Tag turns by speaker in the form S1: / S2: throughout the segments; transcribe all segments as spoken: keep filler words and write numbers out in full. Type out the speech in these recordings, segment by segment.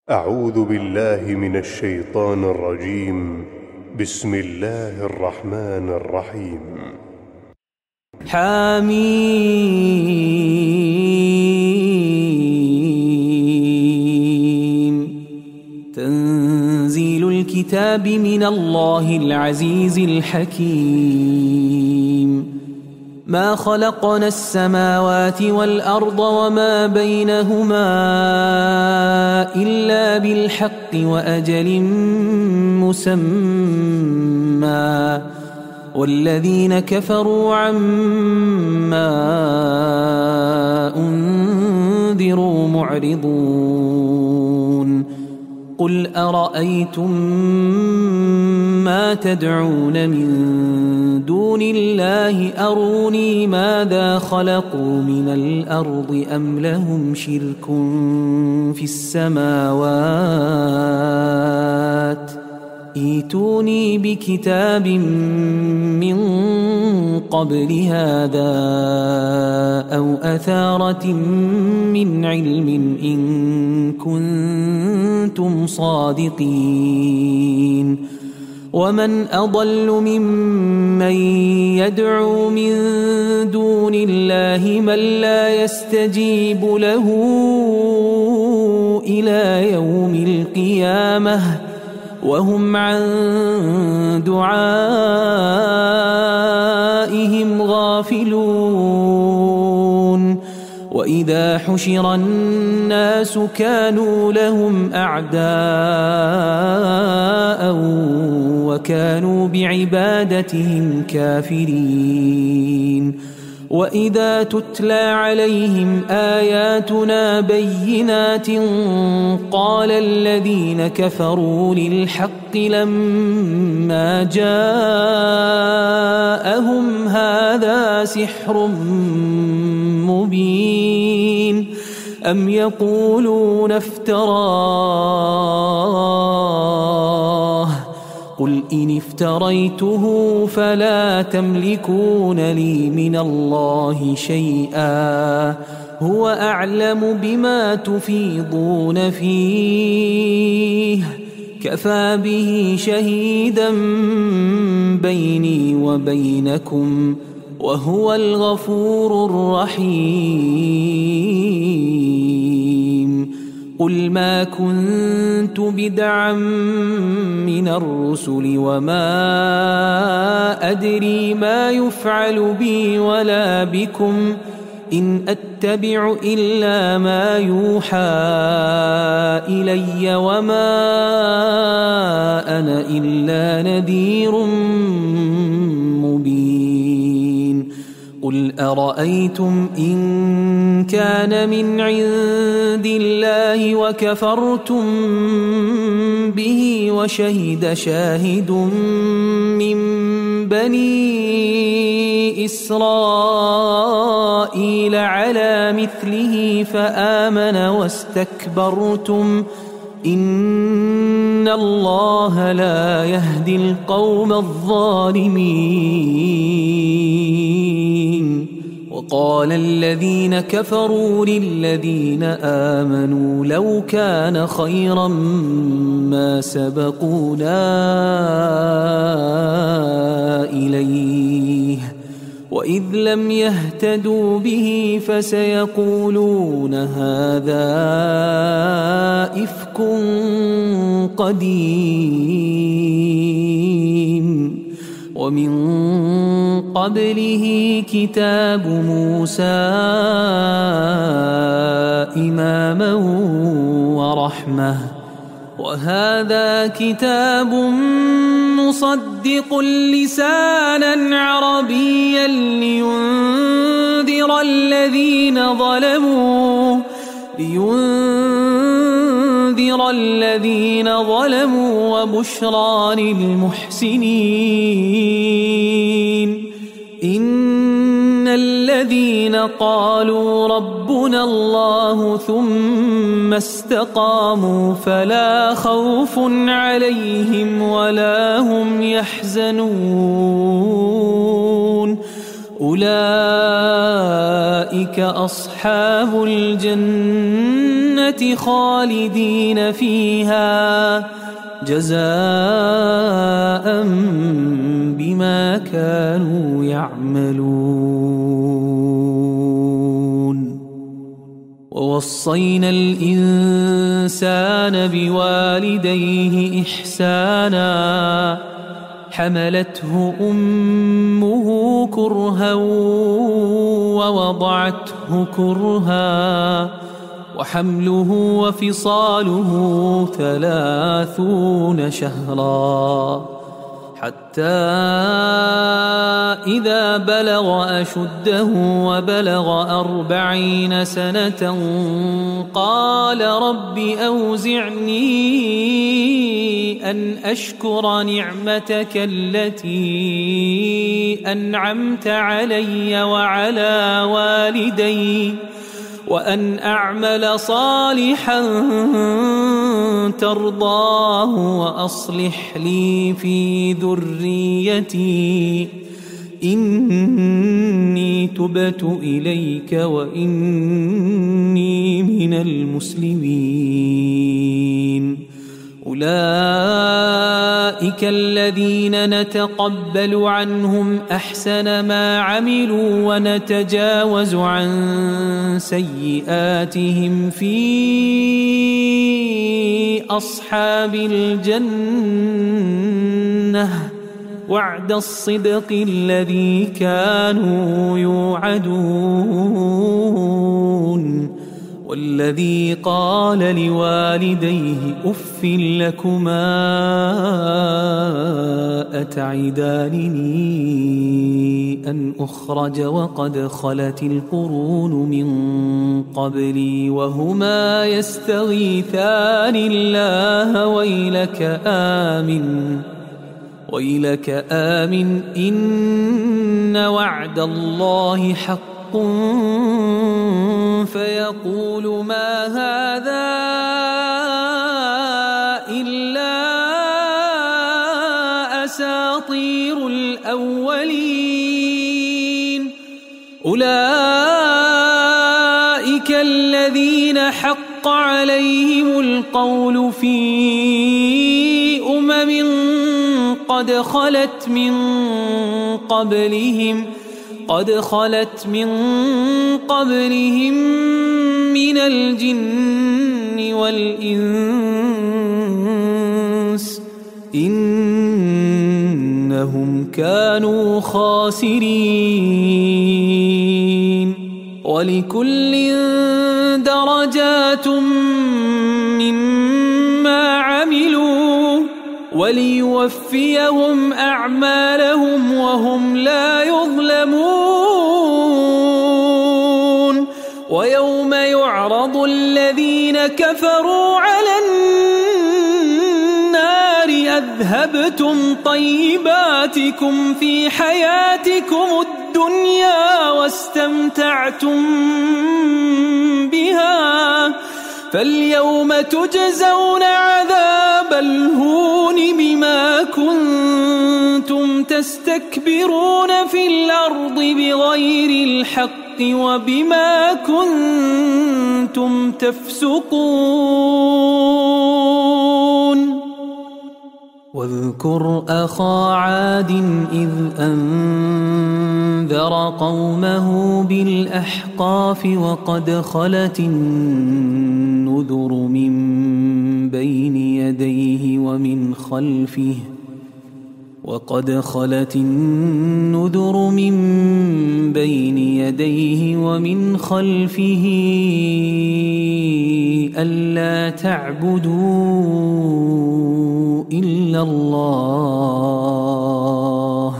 S1: أعوذ بالله من الشيطان الرجيم. بسم الله الرحمن الرحيم.
S2: حميم. تنزيل الكتاب من الله العزيز الحكيم. ما خلقنا السماوات والأرض وما بينهما إلا بالحق وأجل مسمى، والذين كفروا عما أنذروا معرضون. قل أرأيتم ما تدعون من دون الله أروني ماذا خلقوا من الأرض أم لهم شرك في السماوات ائتوني بكتاب من قبل هذا أو أثارة من علم إن كنتم صادقين. ومن أضل ممن يدعو من دون الله من لا يستجيب له إلى يوم القيامة وهم عن دعائهم غافلون. وإذا حشر الناس كانوا لهم أعداء وكانوا بعبادتهم كافرين. وإذا تتلى عليهم آياتنا بينات قال الذين كفروا للحق لما جاءهم هذا سحر مبين أم يقولون افتراه قل إن افتريته فلا تملكون لي من الله شيئا هو أعلم بما تفيضون فيه كفى به شهيدا بيني وبينكم وهو الغفور الرحيم. قل ما كنت بدعا من الرسل وما أدري ما يفعل بي ولا بكم إن أتبع إلا ما يوحى إلي وما أنا إلا نذير مبين. قل أرأيتم إن كان من عند الله وكفرتم به وشهد شاهد من بني إسرائيل على مثله فآمن واستكبرتم إن الله لا يهدي القوم الظالمين. وقال الذين كفروا للذين آمنوا لو كان خيرا ما سبقونا إليه وإذ لم يهتدوا به فسيقولون هذا إفك قديم. ومن قبله كتاب موسى إماما ورحمة وهذا كتاب مصدق لسانا عربيا لينذر الذين ظلموا لينذر الذين ظلموا وبشرى للمحسنين. إن الذين قالوا ربنا الله ثم استقاموا فلا خوف عليهم ولا هم يحزنون أولئك أصحاب الجنة خالدين فيها جزاء بما كانوا يعملون. ووصينا الإنسان بوالديه إحسانا حملته أمه كرها ووضعته كرها وحمله وفصاله ثلاثون شهرا حتى إذا بلغ أشده وبلغ أربعين سنة قال رب أوزعني أن أشكر نعمتك التي أنعمت علي وعلى والدي وأن أعمل صالحا ترضاه وأصلح لي في ذريتي إني تبت إليك وإني من المسلمين. أولئك الذين نتقبل عنهم أحسن ما عملوا ونتجاوز عن سيئاتهم في أصحاب الجنة وعد الصدق الذي كانوا يوعدون. والذي قال لوالديه أف لكما أتعدانني أن أخرج وقد خلت القرون من قبلي وهما يستغيثان الله ويلك آمن ويلك آمن إن وعد الله حق فيقول ما هذا إلا أساطير الأولين. أولئك الذين حق عليهم القول في أمم قد خلت من قبلهم قد خلت من قبلهم من الجن والإنس إنهم كانوا خاسرين. ولكل درجات مما عملوا وليوفيهم أعمالهم وهم لا يظلمون. ويوم يعرض الذين كفروا على النار أذهبتم طيباتكم في حياتكم الدنيا واستمتعتم بها فاليوم تجزون عذاب الهون بما كنتم تستكبرون في الأرض بغير الحق وبما كنتم تفسقون. واذكر أخا عاد إذ أنذر قومه بالأحقاف وقد خلت النذر من بين يديه ومن خلفه وقد خلت النذر من بين يديه ومن خلفه ألا تعبدوا إلا الله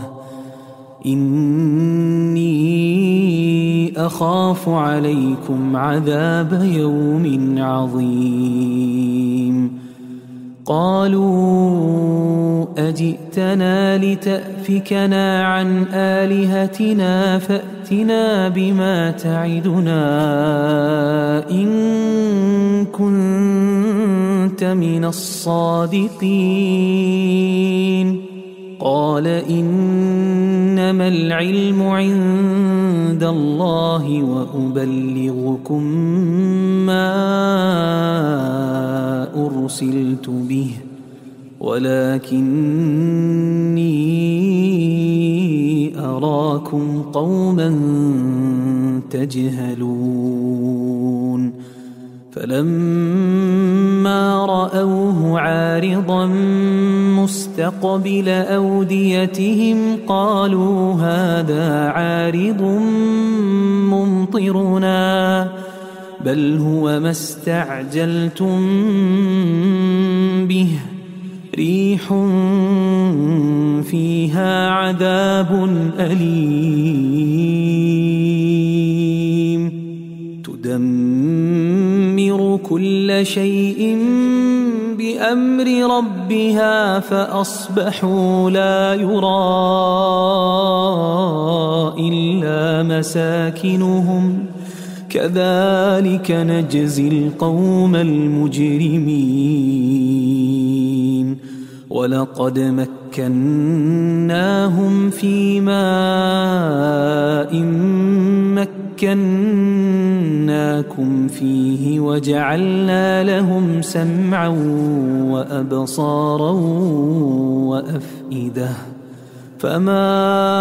S2: إني أخاف عليكم عذاب يوم عظيم. قالوا أجئتنا لتأفكنا عن آلهتنا فأتنا بما تعدنا إن كنت من الصادقين. قال إن إنما العلم عند الله وأبلغكم ما أرسلت به ولكني أراكم قوما تجهلون فلما رأوه عارضا مستقبل أوديتهم قالوا هذا عارض ممطرنا بل هو ما استعجلتم به ريح فيها عذاب أليم تدمر كل شيء بأمر ربها فأصبحوا لا يرى إلا مساكنهم كذلك نجزي القوم المجرمين ولقد مكناهم في ماء مكناكم فيه وجعلنا لهم سمعا وأبصارا وأفئدة فما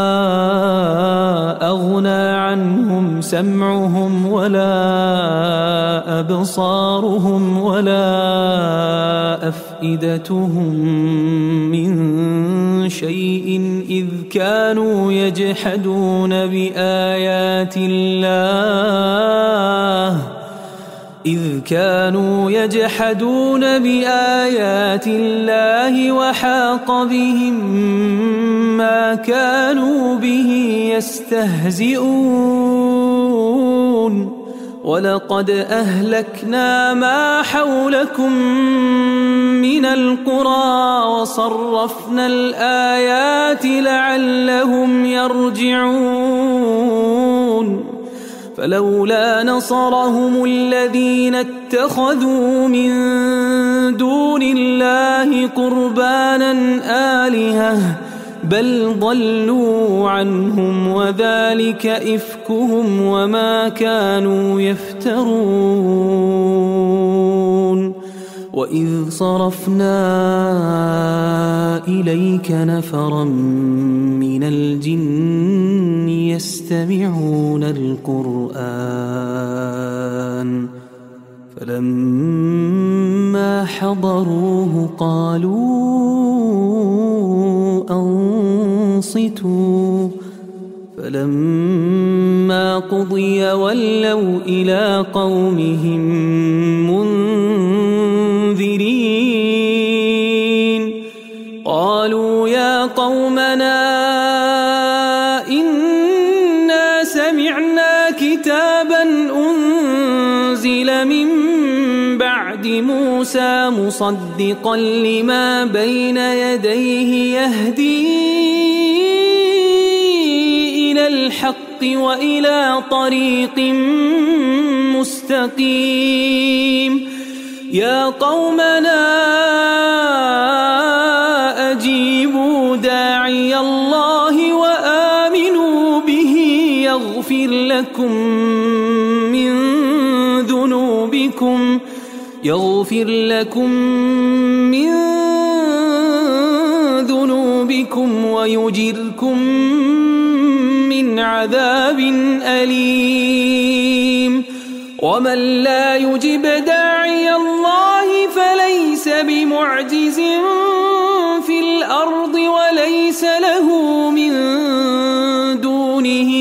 S2: أغنى عنهم سمعهم ولا أبصارهم ولا أفئدتهم من شيء إذ كانوا يجحدون بآيات الله إذ كانوا يجحدون بآيات الله وحاق بهم ما كانوا به يستهزئون ولقد أهلكنا ما حولكم من القرى وصرفنا الآيات لعلهم يرجعون فلولا نصرهم الذين اتخذوا من دون الله قربانا آلهة بل ضلوا عنهم وذلك إفكهم وما كانوا يفترون وإذ صرفنا إليك نفرا من الجن يستمعون القرآن فلما حضروه قالوا أنصتوا فلما قضي ولوا إلى قومهم منذرين قالوا يا قومنا إنا سمعنا كتابا أنزل من بعد موسى مصدقا لما بين يديه يهدي إلى الحق وإلى طريق مستقيم يا قومنا أجيبوا داعي الله وآمنوا به يغفر لكم من ذنوبكم يغفر لكم من ذنوبكم ويجركم من عذاب أليم ومن لا يجب داعي الله فليس بمعجز في الأرض وليس له من دونه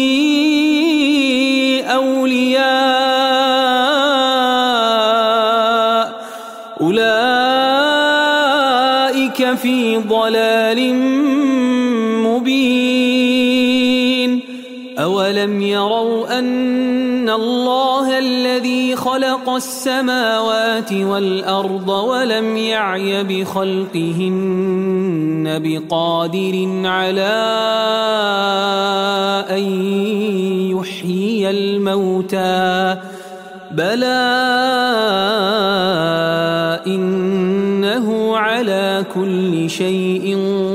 S2: أولياء أولئك في ضلال مبين أولم يروا أن الله الذي خلق السماوات والأرض ولم يعي بخلقهن بقادر على أن يحيي الموتى بلى إن إنه على كل شيء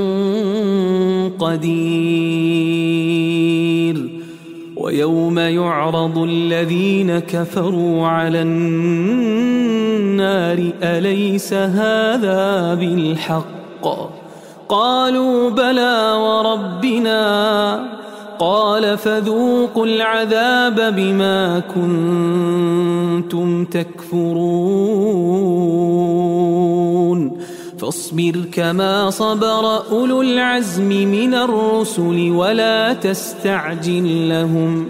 S2: قدير. ويوم يعرض الذين كفروا على النار أليس هذا بالحق؟ قالوا بلى وربنا. قال فذوقوا العذاب بما كنتم تكفرون. فاصبر كما صبر أولو العزم من الرسل ولا تستعجل لهم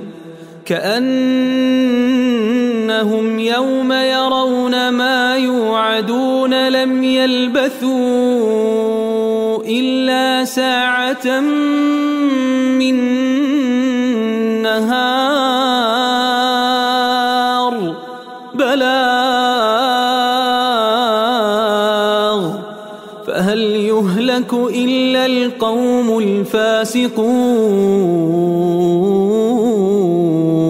S2: كأنهم يوم يرون ما يوعدون لم يلبثوا إلا ساعة من نهار بلاغ فهل يهلك إلا القوم الفاسقون.